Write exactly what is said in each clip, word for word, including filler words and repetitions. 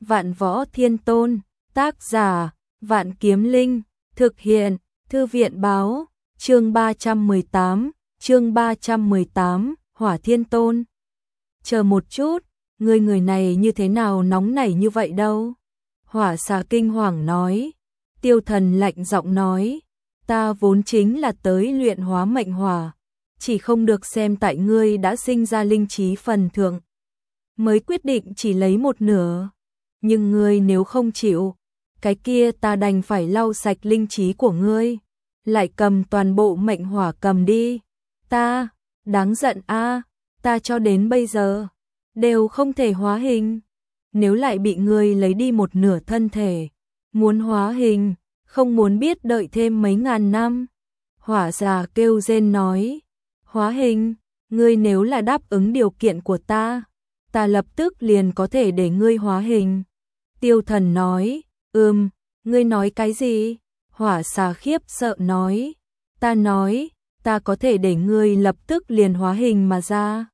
Vạn Võ Thiên Tôn, tác giả, Vạn Kiếm Linh, thực hiện, Thư viện báo, chương ba trăm mười tám, chương ba trăm mười tám, Hỏa Thiên Tôn. Chờ một chút, người người này như thế nào nóng nảy như vậy đâu? Hỏa Xà kinh hoàng nói. Tiêu Thần lạnh giọng nói, ta vốn chính là tới luyện hóa mệnh hỏa, chỉ không được xem tại ngươi đã sinh ra linh trí phần thượng, mới quyết định chỉ lấy một nửa. Nhưng ngươi nếu không chịu, cái kia ta đành phải lau sạch linh trí của ngươi, lại cầm toàn bộ mệnh hỏa cầm đi. Ta, đáng giận a, ta cho đến bây giờ đều không thể hóa hình, nếu lại bị ngươi lấy đi một nửa thân thể, muốn hóa hình, không muốn biết đợi thêm mấy ngàn năm. Hỏa Xà kêu rên nói, hóa hình, ngươi nếu là đáp ứng điều kiện của ta, ta lập tức liền có thể để ngươi hóa hình. Tiêu Thần nói, ừm, ngươi nói cái gì? Hỏa Xà khiếp sợ nói, ta nói, ta có thể để ngươi lập tức liền hóa hình mà ra.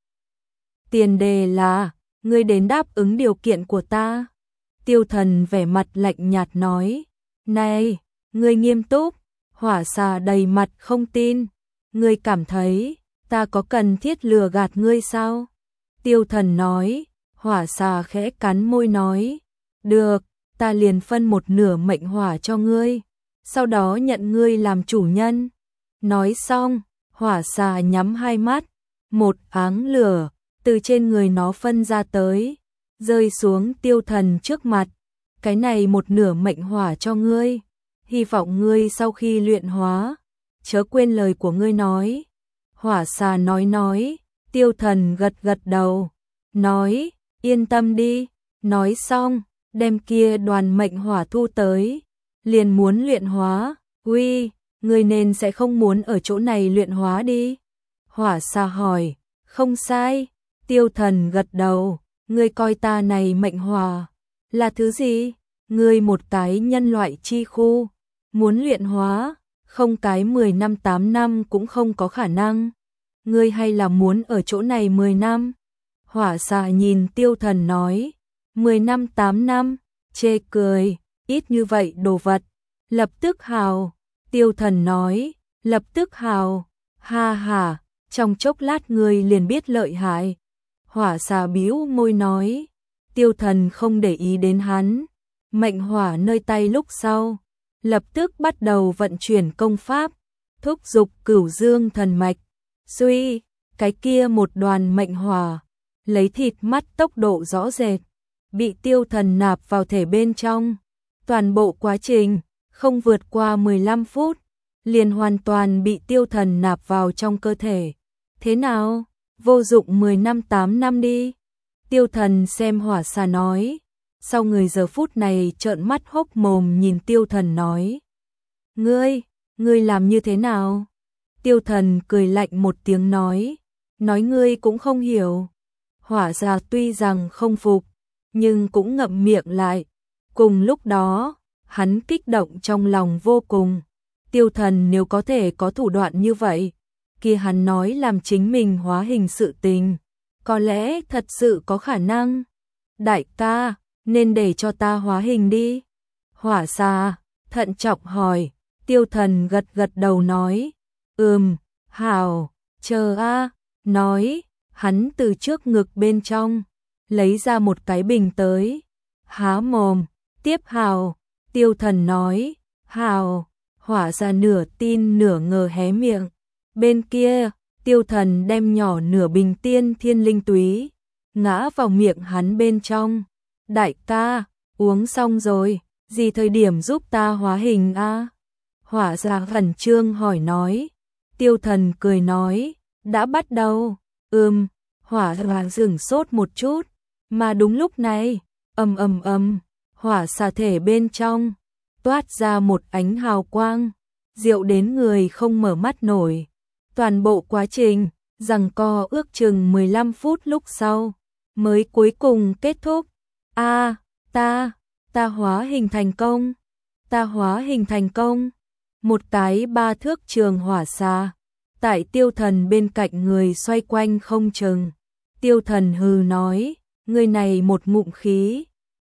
Tiền đề là, ngươi đến đáp ứng điều kiện của ta. Tiêu Thần vẻ mặt lạnh nhạt nói, này, ngươi nghiêm túc? Hỏa Xà đầy mặt không tin, ngươi cảm thấy, ta có cần thiết lừa gạt ngươi sao? Tiêu Thần nói. Hỏa Xà khẽ cắn môi nói, được, ta liền phân một nửa mệnh hỏa cho ngươi, sau đó nhận ngươi làm chủ nhân. Nói xong, Hỏa Xà nhắm hai mắt, một áng lửa từ trên người nó phân ra tới, rơi xuống Tiêu Thần trước mặt. Cái này một nửa mệnh hỏa cho ngươi, hy vọng ngươi sau khi luyện hóa, chớ quên lời của ngươi nói. Hỏa Xà nói nói, Tiêu Thần gật gật đầu, nói, yên tâm đi. Nói xong, đem kia đoàn mệnh hỏa thu tới, liền muốn luyện hóa. Uy, ngươi nên sẽ không muốn ở chỗ này luyện hóa đi? Hỏa Xà hỏi. Không sai. Tiêu Thần gật đầu, ngươi coi ta này mệnh hỏa là thứ gì? Ngươi một cái nhân loại chi khu, muốn luyện hóa, không cái mười năm tám năm cũng không có khả năng. Ngươi hay là muốn ở chỗ này mười năm? Hỏa Xà nhìn Tiêu Thần nói, mười năm tám năm, chê cười, ít như vậy đồ vật, lập tức hào. Tiêu Thần nói, lập tức hào, ha ha, trong chốc lát ngươi liền biết lợi hại. Hỏa Xà bĩu môi nói, Tiêu Thần không để ý đến hắn, mệnh hỏa nơi tay lúc sau, lập tức bắt đầu vận chuyển công pháp, thúc giục Cửu Dương thần mạch. Suy, cái kia một đoàn mệnh hỏa, lấy thịt mắt tốc độ rõ rệt, bị Tiêu Thần nạp vào thể bên trong. Toàn bộ quá trình, không vượt qua mười lăm phút, liền hoàn toàn bị Tiêu Thần nạp vào trong cơ thể. Thế nào, vô dụng mười năm tám năm đi? Tiêu Thần xem Hỏa Xà nói, sau người giờ phút này trợn mắt hốc mồm nhìn Tiêu Thần nói. Ngươi, ngươi làm như thế nào? Tiêu Thần cười lạnh một tiếng nói, nói ngươi cũng không hiểu. Hỏa Xà tuy rằng không phục, nhưng cũng ngậm miệng lại. Cùng lúc đó, hắn kích động trong lòng vô cùng. Tiêu Thần nếu có thể có thủ đoạn như vậy, kia hắn nói làm chính mình hóa hình sự tình, có lẽ thật sự có khả năng. Đại ca, nên để cho ta hóa hình đi. Hỏa Xà thận trọng hỏi. Tiêu Thần gật gật đầu nói, ừm, hảo, chờ a. Nói, hắn từ trước ngực bên trong lấy ra một cái bình tới, há mồm, tiếp hào. Tiêu Thần nói, hào. Hỏa Xà nửa tin nửa ngờ hé miệng. Bên kia, Tiêu Thần đem nhỏ nửa bình tiên thiên linh túy ngã vào miệng hắn bên trong. Đại ca, uống xong rồi, gì thời điểm giúp ta hóa hình a? Hỏa Xà khẩn trương hỏi nói. Tiêu Thần cười nói, đã bắt đầu. Ừm. Hỏa Xà dừng sốt một chút, mà đúng lúc này, ầm ầm ầm, hỏa xà thể bên trong toát ra một ánh hào quang, diệu đến người không mở mắt nổi. Toàn bộ quá trình giằng co ước chừng mười lăm phút lúc sau mới cuối cùng kết thúc. A, ta, ta hóa hình thành công, ta hóa hình thành công. Một cái ba thước trường hỏa xà tại Tiêu Thần bên cạnh người xoay quanh không chừng. Tiêu Thần hừ nói, người này một ngụm khí,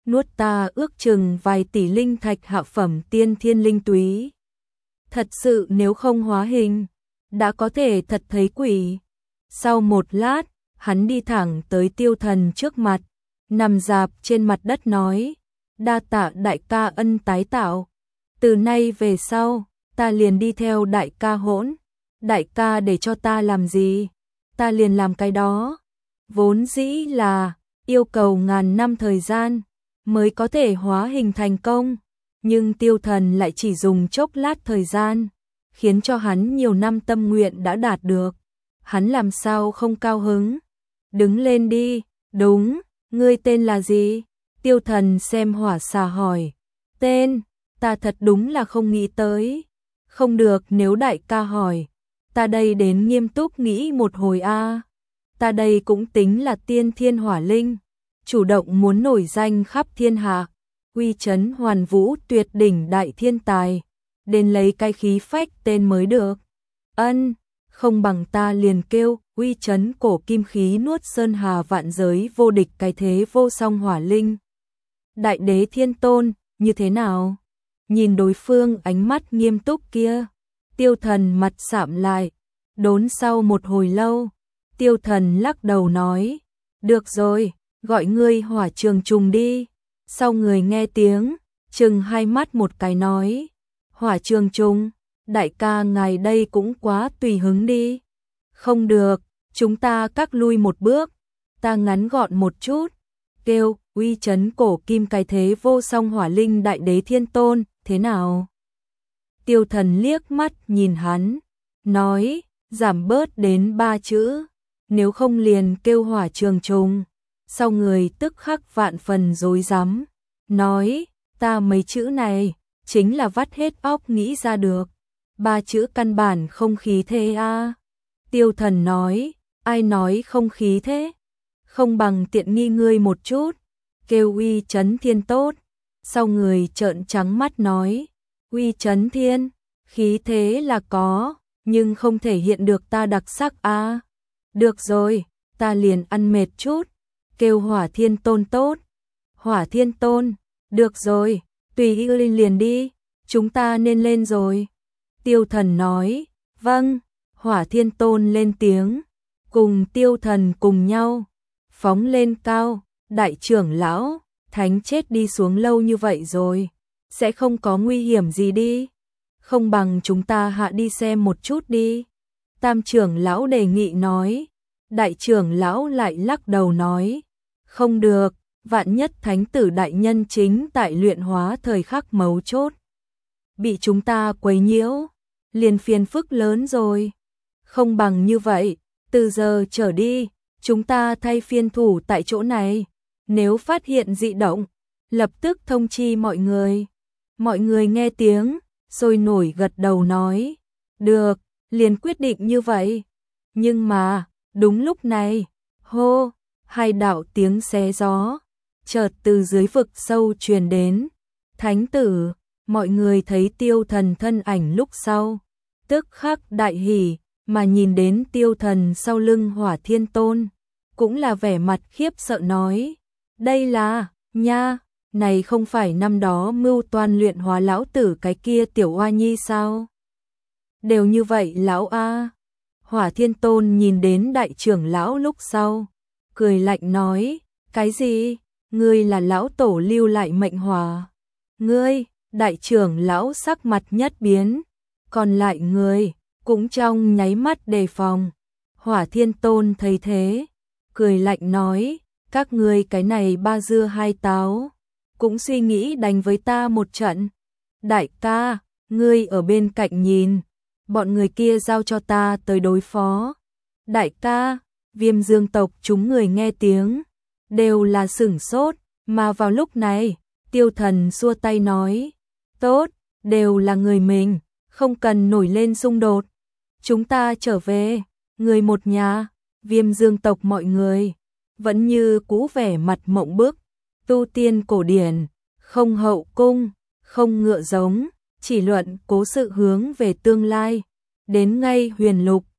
nuốt ta ước chừng vài tỷ linh thạch hạ phẩm tiên thiên linh túy. Thật sự nếu không hóa hình, đã có thể thật thấy quỷ. Sau một lát, hắn đi thẳng tới Tiêu Thần trước mặt, nằm rạp trên mặt đất nói, đa tạ đại ca ân tái tạo. Từ nay về sau, ta liền đi theo đại ca hỗn. Đại ca để cho ta làm gì, ta liền làm cái đó. Vốn dĩ là yêu cầu ngàn năm thời gian mới có thể hóa hình thành công, nhưng Tiêu Thần lại chỉ dùng chốc lát thời gian, khiến cho hắn nhiều năm tâm nguyện đã đạt được. Hắn làm sao không cao hứng? Đứng lên đi. Đúng, ngươi tên là gì? Tiêu Thần xem hỏa xà hỏi. Tên, ta thật đúng là không nghĩ tới. Không được, nếu đại ca hỏi, ta đây đến nghiêm túc nghĩ một hồi a. Ta đây cũng tính là tiên thiên hỏa linh, chủ động muốn nổi danh khắp thiên hạ, uy chấn hoàn vũ tuyệt đỉnh đại thiên tài, đến lấy cái khí phách tên mới được. Ân, không bằng ta liền kêu uy chấn cổ kim khí nuốt sơn hà vạn giới vô địch cái thế vô song hỏa linh. Đại đế thiên tôn, như thế nào? Nhìn đối phương ánh mắt nghiêm túc kia, Tiêu Thần mặt sạm lại, đốn sau một hồi lâu, Tiêu Thần lắc đầu nói, được rồi, gọi ngươi Hỏa Trường Trùng đi. Sau người nghe tiếng, chừng hai mắt một cái nói, Hỏa Trường Trùng, đại ca ngài đây cũng quá tùy hứng đi. Không được, chúng ta các lui một bước, ta ngắn gọn một chút, kêu uy chấn cổ kim cái thế vô song hỏa linh đại đế thiên tôn, thế nào? Tiêu Thần liếc mắt nhìn hắn, nói, giảm bớt đến ba chữ, nếu không liền kêu Hỏa Trường Trùng. Sau người tức khắc vạn phần rối rắm, nói, ta mấy chữ này, chính là vắt hết óc nghĩ ra được, ba chữ căn bản không khí thế a. Tiêu Thần nói, ai nói không khí thế? Không bằng tiện nghi ngươi một chút, kêu uy chấn thiên tốt. Sau người trợn trắng mắt nói, uy chấn thiên, khí thế là có, nhưng không thể hiện được ta đặc sắc a. Được rồi, ta liền ăn mệt chút, kêu Hỏa Thiên Tôn tốt. Hỏa Thiên Tôn, được rồi, tùy ý lên liền đi, chúng ta nên lên rồi. Tiêu Thần nói, vâng. Hỏa Thiên Tôn lên tiếng, cùng Tiêu Thần cùng nhau phóng lên cao. Đại trưởng lão, thánh chết đi xuống lâu như vậy rồi, sẽ không có nguy hiểm gì đi, không bằng chúng ta hạ đi xem một chút đi. Tam trưởng lão đề nghị nói. Đại trưởng lão lại lắc đầu nói, không được, vạn nhất thánh tử đại nhân chính tại luyện hóa thời khắc mấu chốt, bị chúng ta quấy nhiễu, liền phiền phức lớn rồi. Không bằng như vậy, từ giờ trở đi, chúng ta thay phiên thủ tại chỗ này, nếu phát hiện dị động, lập tức thông chi mọi người. Mọi người nghe tiếng, sôi nổi gật đầu nói, được, liền quyết định như vậy. Nhưng mà, đúng lúc này, hô, hai đạo tiếng xé gió, chợt từ dưới vực sâu truyền đến. Thánh tử, mọi người thấy Tiêu Thần thân ảnh lúc sau, tức khắc đại hỉ, mà nhìn đến Tiêu Thần sau lưng Hỏa Thiên Tôn, cũng là vẻ mặt khiếp sợ nói, đây là, nha, này không phải năm đó mưu toan luyện hóa lão tử cái kia tiểu oa nhi sao? Đều như vậy lão a. Hỏa Thiên Tôn nhìn đến đại trưởng lão lúc sau, cười lạnh nói, cái gì? Ngươi là lão tổ lưu lại mệnh hỏa. Ngươi, đại trưởng lão sắc mặt nhất biến, còn lại người cũng trong nháy mắt đề phòng. Hỏa Thiên Tôn thấy thế, cười lạnh nói, các ngươi cái này ba dưa hai táo, cũng suy nghĩ đánh với ta một trận. Đại ca, ngươi ở bên cạnh nhìn, bọn người kia giao cho ta tới đối phó. Đại ca, Viêm Dương tộc chúng người nghe tiếng, đều là sửng sốt, mà vào lúc này, Tiêu Thần xua tay nói, tốt, đều là người mình, không cần nổi lên xung đột. Chúng ta trở về, người một nhà. Viêm Dương tộc mọi người vẫn như cũ vẻ mặt mộng bức, tu tiên cổ điển, không hậu cung, không ngựa giống, chỉ luận cố sự hướng về tương lai. Đến ngay huyền lục,